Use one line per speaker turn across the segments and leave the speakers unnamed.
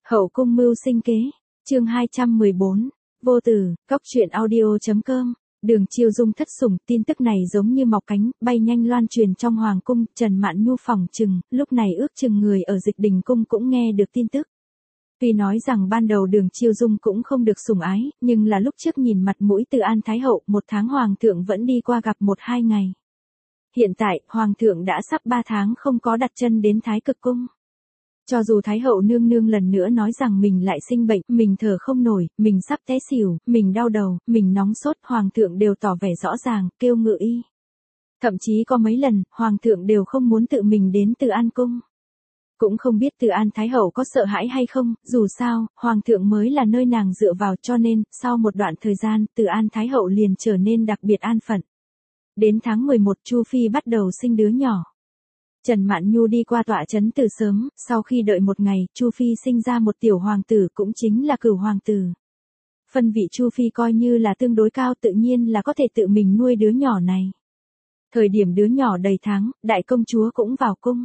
Hậu cung mưu sinh kế, chương 214, vô tử, cóc truyện audio.com. Đường Chiêu Dung thất sủng, tin tức này giống như mọc cánh, bay nhanh loan truyền trong hoàng cung. Trần Mạn Nhu phỏng chừng, lúc này ước chừng người ở Dịch Đình cung cũng nghe được tin tức. Tuy nói rằng ban đầu Đường Chiêu Dung cũng không được sủng ái, nhưng là lúc trước nhìn mặt mũi Từ An Thái Hậu, một tháng hoàng thượng vẫn đi qua gặp 1-2 ngày. Hiện tại, hoàng thượng đã sắp 3 tháng không có đặt chân đến Thái Cực cung. Cho dù Thái Hậu nương nương lần nữa nói rằng mình lại sinh bệnh, mình thở không nổi, mình sắp té xỉu, mình đau đầu, mình nóng sốt, hoàng thượng đều tỏ vẻ rõ ràng, kêu ngự y. Thậm chí có mấy lần, hoàng thượng đều không muốn tự mình đến Từ An cung. Cũng không biết Từ An Thái Hậu có sợ hãi hay không, dù sao, hoàng thượng mới là nơi nàng dựa vào, cho nên, sau một đoạn thời gian, Từ An Thái Hậu liền trở nên đặc biệt an phận. Đến tháng 11, Chu Phi bắt đầu sinh đứa nhỏ. Trần Mạn Nhu đi qua tọa trấn từ sớm, sau khi đợi một ngày, Chu Phi sinh ra một tiểu hoàng tử, cũng chính là Cửu hoàng tử. Phân vị Chu Phi coi như là tương đối cao, tự nhiên là có thể tự mình nuôi đứa nhỏ này. Thời điểm đứa nhỏ đầy tháng, đại công chúa cũng vào cung.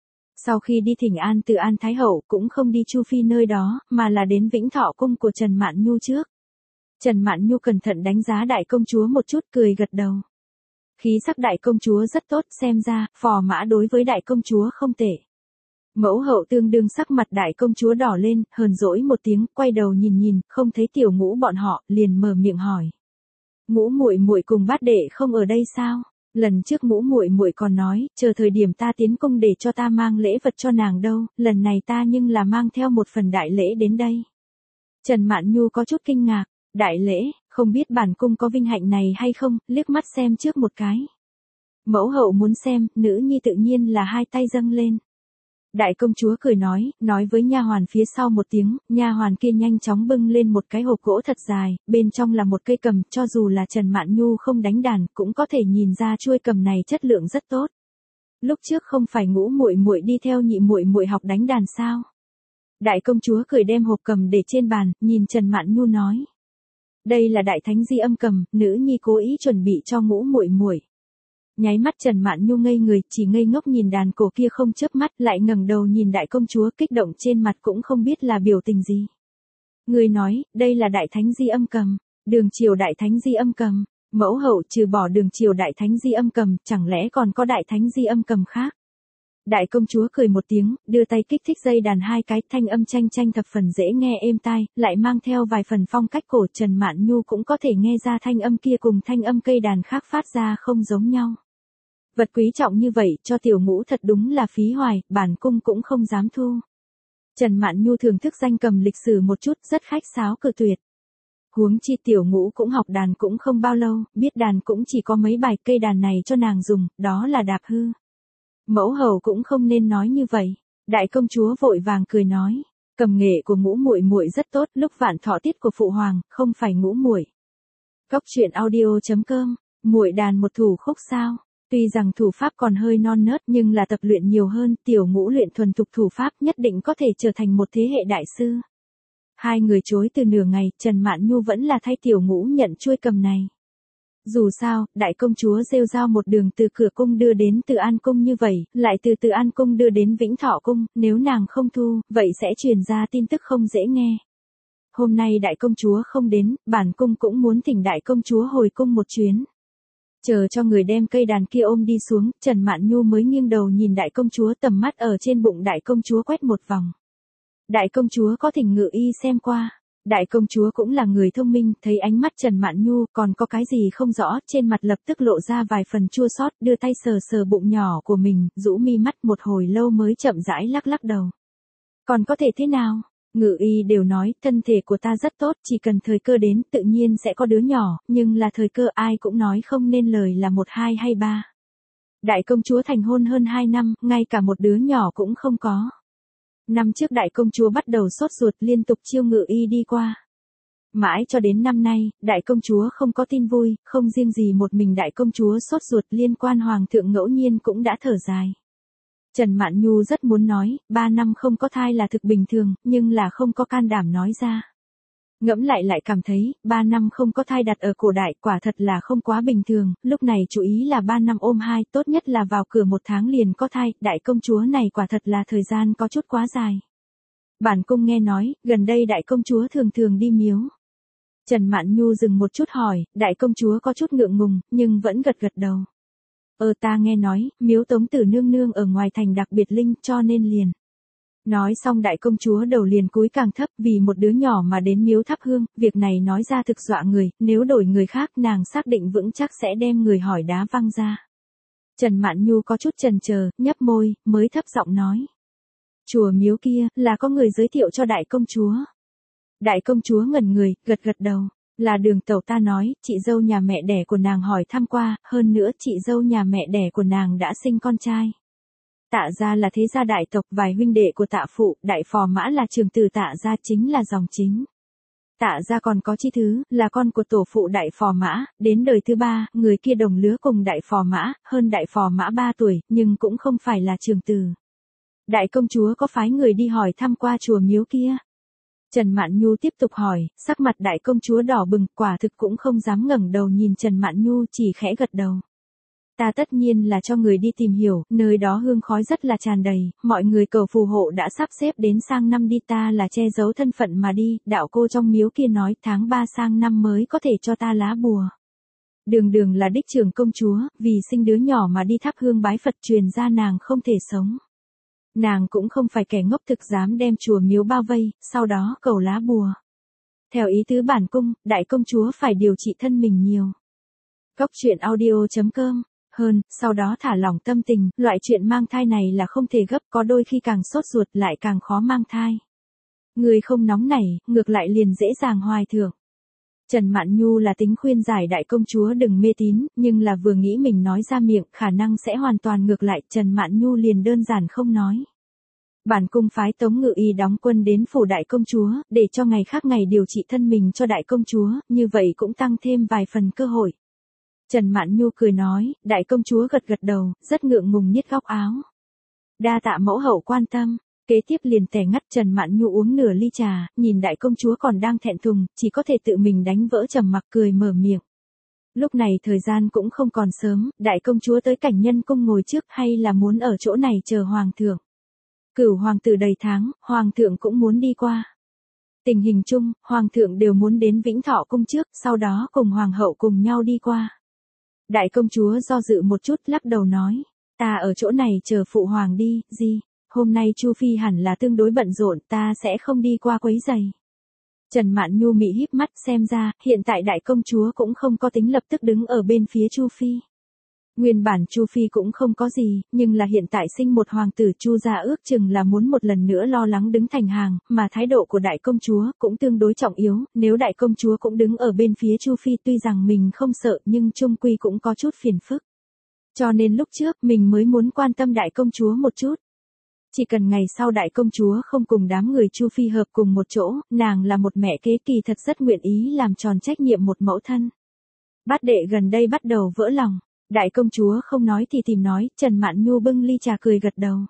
Sau khi đi thỉnh an Từ An Thái Hậu, cũng không đi Chu Phi nơi đó, mà là đến Vĩnh Thọ cung của Trần Mạn Nhu trước. Trần Mạn Nhu cẩn thận đánh giá đại công chúa một chút, cười gật đầu. Khí sắc đại công chúa rất tốt, xem ra, phò mã đối với đại công chúa không tệ. Mẫu hậu tương đương sắc mặt đại công chúa đỏ lên, hờn dỗi một tiếng, quay đầu nhìn, không thấy tiểu ngũ bọn họ, liền mở miệng hỏi. Ngũ muội muội cùng bát đệ không ở đây sao? Lần trước ngũ muội muội còn nói, chờ thời điểm ta tiến cung để cho ta mang lễ vật cho nàng đâu, lần này ta nhưng là mang theo một phần đại lễ đến đây. Trần Mạn Nhu có chút kinh ngạc. Đại lễ, không biết bản cung có vinh hạnh này hay không, liếc mắt xem trước một cái. Mẫu hậu muốn xem, nữ nhi tự nhiên là hai tay dâng lên. Đại công chúa cười nói với nha hoàn phía sau một tiếng, nha hoàn kia nhanh chóng bưng lên một cái hộp gỗ thật dài, bên trong là một cây cầm, cho dù là Trần Mạn Nhu không đánh đàn, cũng có thể nhìn ra chuôi cầm này chất lượng rất tốt. Lúc trước không phải ngũ muội muội đi theo nhị muội muội học đánh đàn sao? Đại công chúa cười đem hộp cầm để trên bàn, nhìn Trần Mạn Nhu nói. Đây là đại thánh di âm cầm, nữ nhi cố ý chuẩn bị cho ngũ muội muội. Nháy mắt Trần Mạn Nhu ngây người, chỉ ngây ngốc nhìn đàn cổ kia không chớp mắt, lại ngẩng đầu nhìn đại công chúa, kích động trên mặt cũng không biết là biểu tình gì. Người nói, đây là đại thánh di âm cầm, Đường triều đại thánh di âm cầm. Mẫu hậu trừ bỏ Đường triều đại thánh di âm cầm, chẳng lẽ còn có đại thánh di âm cầm khác? Đại công chúa cười một tiếng, đưa tay kích thích dây đàn 2 cái, thanh âm chanh thập phần dễ nghe êm tai, lại mang theo vài phần phong cách cổ. Trần Mạn Nhu cũng có thể nghe ra thanh âm kia cùng thanh âm cây đàn khác phát ra không giống nhau. Vật quý trọng như vậy, cho tiểu ngũ thật đúng là phí hoài, bản cung cũng không dám thu. Trần Mạn Nhu thưởng thức danh cầm lịch sử một chút, rất khách sáo cự tuyệt. Huống chi tiểu ngũ cũng học đàn cũng không bao lâu, biết đàn cũng chỉ có mấy bài, cây đàn này cho nàng dùng, đó là đạp hư. Mẫu hậu cũng không nên nói như vậy. Đại công chúa vội vàng cười nói, cầm nghệ của ngũ muội muội rất tốt, lúc vạn thọ tiết của phụ hoàng, không phải ngũ muội. Cóc truyện audio.com, muội đàn một thủ khúc sao? Tuy rằng thủ pháp còn hơi non nớt nhưng là tập luyện nhiều hơn, tiểu ngũ luyện thuần thục thủ pháp nhất định có thể trở thành một thế hệ đại sư. Hai người chối từ nửa ngày, Trần Mạn Nhu vẫn là thay tiểu ngũ nhận chuôi cầm này. Dù sao, đại công chúa rêu rao một đường từ cửa cung đưa đến Từ An cung như vậy, lại từ Từ An cung đưa đến Vĩnh Thọ cung, nếu nàng không thu, vậy sẽ truyền ra tin tức không dễ nghe. Hôm nay đại công chúa không đến, bản cung cũng muốn thỉnh đại công chúa hồi cung một chuyến. Chờ cho người đem cây đàn kia ôm đi xuống, Trần Mạn Nhu mới nghiêng đầu nhìn đại công chúa, tầm mắt ở trên bụng đại công chúa quét một vòng. Đại công chúa có thỉnh ngự y xem qua. Đại công chúa cũng là người thông minh, thấy ánh mắt Trần Mạn Nhu còn có cái gì không rõ, trên mặt lập tức lộ ra vài phần chua xót, đưa tay sờ bụng nhỏ của mình, rũ mi mắt một hồi lâu mới chậm rãi lắc đầu. Còn có thể thế nào? Ngự y đều nói, thân thể của ta rất tốt, chỉ cần thời cơ đến, tự nhiên sẽ có đứa nhỏ, nhưng là thời cơ ai cũng nói không nên lời là 1, 2 hay 3. Đại công chúa thành hôn hơn 2 năm, ngay cả một đứa nhỏ cũng không có. Năm trước đại công chúa bắt đầu sốt ruột, liên tục chiêu ngự y đi qua. Mãi cho đến năm nay, đại công chúa không có tin vui, không riêng gì một mình đại công chúa sốt ruột, liên quan hoàng thượng ngẫu nhiên cũng đã thở dài. Trần Mạn Nhu rất muốn nói, 3 năm không có thai là thực bình thường, nhưng là không có can đảm nói ra. Ngẫm lại cảm thấy, 3 năm không có thai đặt ở cổ đại, quả thật là không quá bình thường, lúc này chú ý là 3 năm ôm 2, tốt nhất là vào cửa 1 tháng liền có thai, đại công chúa này quả thật là thời gian có chút quá dài. Bản cung nghe nói, gần đây đại công chúa thường thường đi miếu. Trần Mạn Nhu dừng một chút hỏi, đại công chúa có chút ngượng ngùng, nhưng vẫn gật gật đầu. Ta nghe nói, miếu Tống Tử nương nương ở ngoài thành đặc biệt linh, cho nên liền. Nói xong đại công chúa đầu liền cúi càng thấp, vì một đứa nhỏ mà đến miếu thắp hương, việc này nói ra thực dọa người, nếu đổi người khác nàng xác định vững chắc sẽ đem người hỏi đá văng ra. Trần Mạn Nhu có chút chần chờ, nhấp môi, mới thấp giọng nói. Chùa miếu kia, là có người giới thiệu cho đại công chúa. Đại công chúa ngẩn người, gật gật đầu. Là Đường tẩu ta nói, chị dâu nhà mẹ đẻ của nàng hỏi thăm qua, hơn nữa chị dâu nhà mẹ đẻ của nàng đã sinh con trai. Tạ gia là thế gia đại tộc, vài huynh đệ của Tạ phụ, Đại Phò Mã là trường tử Tạ gia chính là dòng chính. Tạ gia còn có chi thứ, là con của tổ phụ Đại Phò Mã, đến đời thứ 3, người kia đồng lứa cùng Đại Phò Mã, hơn Đại Phò Mã 3 tuổi, nhưng cũng không phải là trường tử. Đại công chúa có phái người đi hỏi thăm qua chùa miếu kia. Trần Mạn Nhu tiếp tục hỏi, sắc mặt đại công chúa đỏ bừng, quả thực cũng không dám ngẩng đầu nhìn Trần Mạn Nhu, chỉ khẽ gật đầu. Ta tất nhiên là cho người đi tìm hiểu, nơi đó hương khói rất là tràn đầy, mọi người cầu phù hộ đã sắp xếp đến sang năm đi, ta là che giấu thân phận mà đi, đạo cô trong miếu kia nói tháng 3 sang năm mới có thể cho ta lá bùa. Đường là đích trưởng công chúa, vì sinh đứa nhỏ mà đi thắp hương bái Phật, truyền ra nàng không thể sống. Nàng cũng không phải kẻ ngốc thực dám đem chùa miếu bao vây, sau đó cầu lá bùa. Theo ý tứ bản cung, đại công chúa phải điều trị thân mình nhiều. Góc truyện audio.com. Sau đó thả lỏng tâm tình, loại chuyện mang thai này là không thể gấp, có đôi khi càng sốt ruột lại càng khó mang thai. Người không nóng nảy, ngược lại liền dễ dàng hoài thượng. Trần Mạn Nhu là tính khuyên giải đại công chúa đừng mê tín, nhưng là vừa nghĩ mình nói ra miệng, khả năng sẽ hoàn toàn ngược lại, Trần Mạn Nhu liền đơn giản không nói. Bản cung phái Tống Ngự Y đóng quân đến phủ đại công chúa, để cho ngày khác ngày điều trị thân mình cho đại công chúa, như vậy cũng tăng thêm vài phần cơ hội. Trần Mạn Nhu cười nói, đại công chúa gật gật đầu, rất ngượng ngùng nhếch góc áo. Đa tạ mẫu hậu quan tâm. Kế tiếp liền tẻ ngắt Trần Mạn Nhu uống nửa ly trà, nhìn đại công chúa còn đang thẹn thùng, chỉ có thể tự mình đánh vỡ trầm mặc cười mở miệng. Lúc này thời gian cũng không còn sớm, đại công chúa tới cảnh nhân cung ngồi trước hay là muốn ở chỗ này chờ hoàng thượng. Cửu hoàng tử đầy tháng, hoàng thượng cũng muốn đi qua. Tình hình chung, hoàng thượng đều muốn đến Vĩnh Thọ cung trước, sau đó cùng hoàng hậu cùng nhau đi qua. Đại công chúa do dự một chút lắc đầu nói, ta ở chỗ này chờ phụ hoàng đi, gì? Hôm nay Chu Phi hẳn là tương đối bận rộn, ta sẽ không đi qua quấy giày. Trần Mạn Nhu mị híp mắt, xem ra, hiện tại đại công chúa cũng không có tính lập tức đứng ở bên phía Chu Phi. Nguyên bản Chu Phi cũng không có gì, nhưng là hiện tại sinh một hoàng tử, Chu gia ước chừng là muốn một lần nữa lo lắng đứng thành hàng, mà thái độ của đại công chúa cũng tương đối trọng yếu, nếu đại công chúa cũng đứng ở bên phía Chu Phi tuy rằng mình không sợ nhưng chung quy cũng có chút phiền phức. Cho nên lúc trước mình mới muốn quan tâm đại công chúa một chút. Chỉ cần ngày sau đại công chúa không cùng đám người Chu Phi hợp cùng một chỗ, nàng là một mẹ kế kỳ thật rất nguyện ý làm tròn trách nhiệm một mẫu thân. Bát đệ gần đây bắt đầu vỡ lòng. Đại công chúa không nói thì tìm nói, Trần Mạn Nhu bưng ly trà cười gật đầu.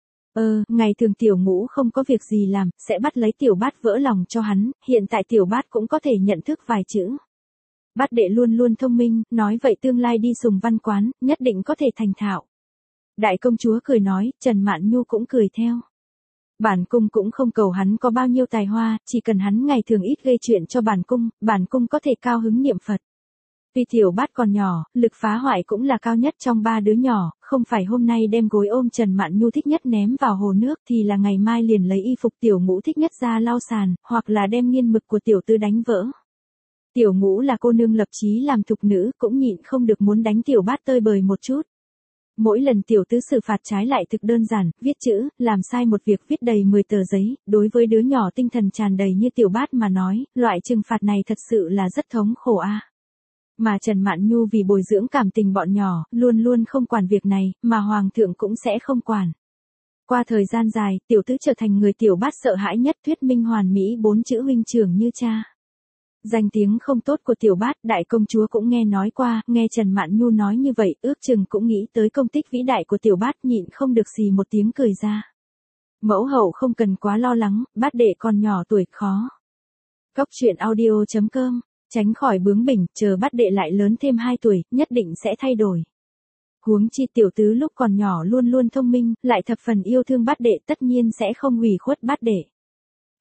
Ngày thường tiểu ngũ không có việc gì làm, sẽ bắt lấy tiểu bát vỡ lòng cho hắn, hiện tại tiểu bát cũng có thể nhận thức vài chữ. Bát đệ luôn luôn thông minh, nói vậy tương lai đi Sùng Văn quán, nhất định có thể thành thạo. Đại công chúa cười nói, Trần Mạn Nhu cũng cười theo. Bản cung cũng không cầu hắn có bao nhiêu tài hoa, chỉ cần hắn ngày thường ít gây chuyện cho bản cung có thể cao hứng niệm Phật. Vì tiểu bát còn nhỏ, lực phá hoại cũng là cao nhất trong 3 đứa nhỏ, không phải hôm nay đem gối ôm Trần Mạn Nhu thích nhất ném vào hồ nước thì là ngày mai liền lấy y phục tiểu ngũ thích nhất ra lau sàn, hoặc là đem nghiên mực của tiểu tư đánh vỡ. Tiểu ngũ là cô nương lập chí làm thục nữ, cũng nhịn không được muốn đánh tiểu bát tơi bời một chút. Mỗi lần tiểu tứ xử phạt trái lại thực đơn giản, viết chữ, làm sai một việc viết đầy 10 tờ giấy, đối với đứa nhỏ tinh thần tràn đầy như tiểu bát mà nói, loại trừng phạt này thật sự là rất thống khổ a. Mà Trần Mạn Nhu vì bồi dưỡng cảm tình bọn nhỏ, luôn luôn không quản việc này, mà hoàng thượng cũng sẽ không quản. Qua thời gian dài, tiểu tứ trở thành người tiểu bát sợ hãi nhất, thuyết minh hoàn mỹ 4 chữ huynh trưởng như cha. Danh tiếng không tốt của tiểu bát, đại công chúa cũng nghe nói qua, nghe Trần Mạn Nhu nói như vậy, ước chừng cũng nghĩ tới công tích vĩ đại của tiểu bát, nhịn không được xì một tiếng cười ra. Mẫu hậu không cần quá lo lắng, bát đệ còn nhỏ tuổi khó. Góc truyện audio.com, tránh khỏi bướng bỉnh, chờ bát đệ lại lớn thêm 2 tuổi, nhất định sẽ thay đổi. Huống chi tiểu tứ lúc còn nhỏ luôn luôn thông minh, lại thập phần yêu thương bát đệ, tất nhiên sẽ không hủy khuất bát đệ.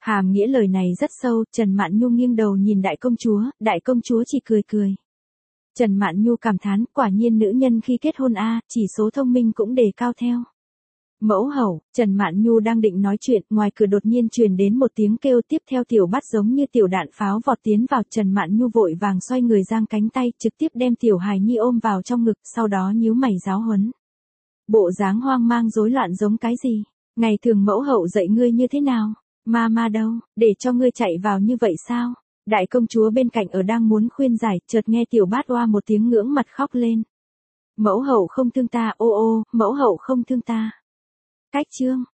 Hàm nghĩa lời này rất sâu, Trần Mạn Nhu nghiêng đầu nhìn đại công chúa chỉ cười cười. Trần Mạn Nhu cảm thán, quả nhiên nữ nhân khi kết hôn chỉ số thông minh cũng đề cao theo. Mẫu hậu, Trần Mạn Nhu đang định nói chuyện, ngoài cửa đột nhiên truyền đến một tiếng kêu, tiếp theo Tiểu Bát giống như tiểu đạn pháo vọt tiến vào. Trần Mạn Nhu vội vàng xoay người giang cánh tay, trực tiếp đem Tiểu Hài Nhi ôm vào trong ngực, sau đó nhíu mày giáo huấn. Bộ dáng hoang mang rối loạn giống cái gì? Ngày thường mẫu hậu dạy ngươi như thế nào? Ma đâu, để cho ngươi chạy vào như vậy sao? Đại công chúa bên cạnh ở đang muốn khuyên giải, chợt nghe Tiểu Bát oa một tiếng ngưỡng mặt khóc lên. Mẫu hậu không thương ta, ô ô, mẫu hậu không thương ta. Cách chương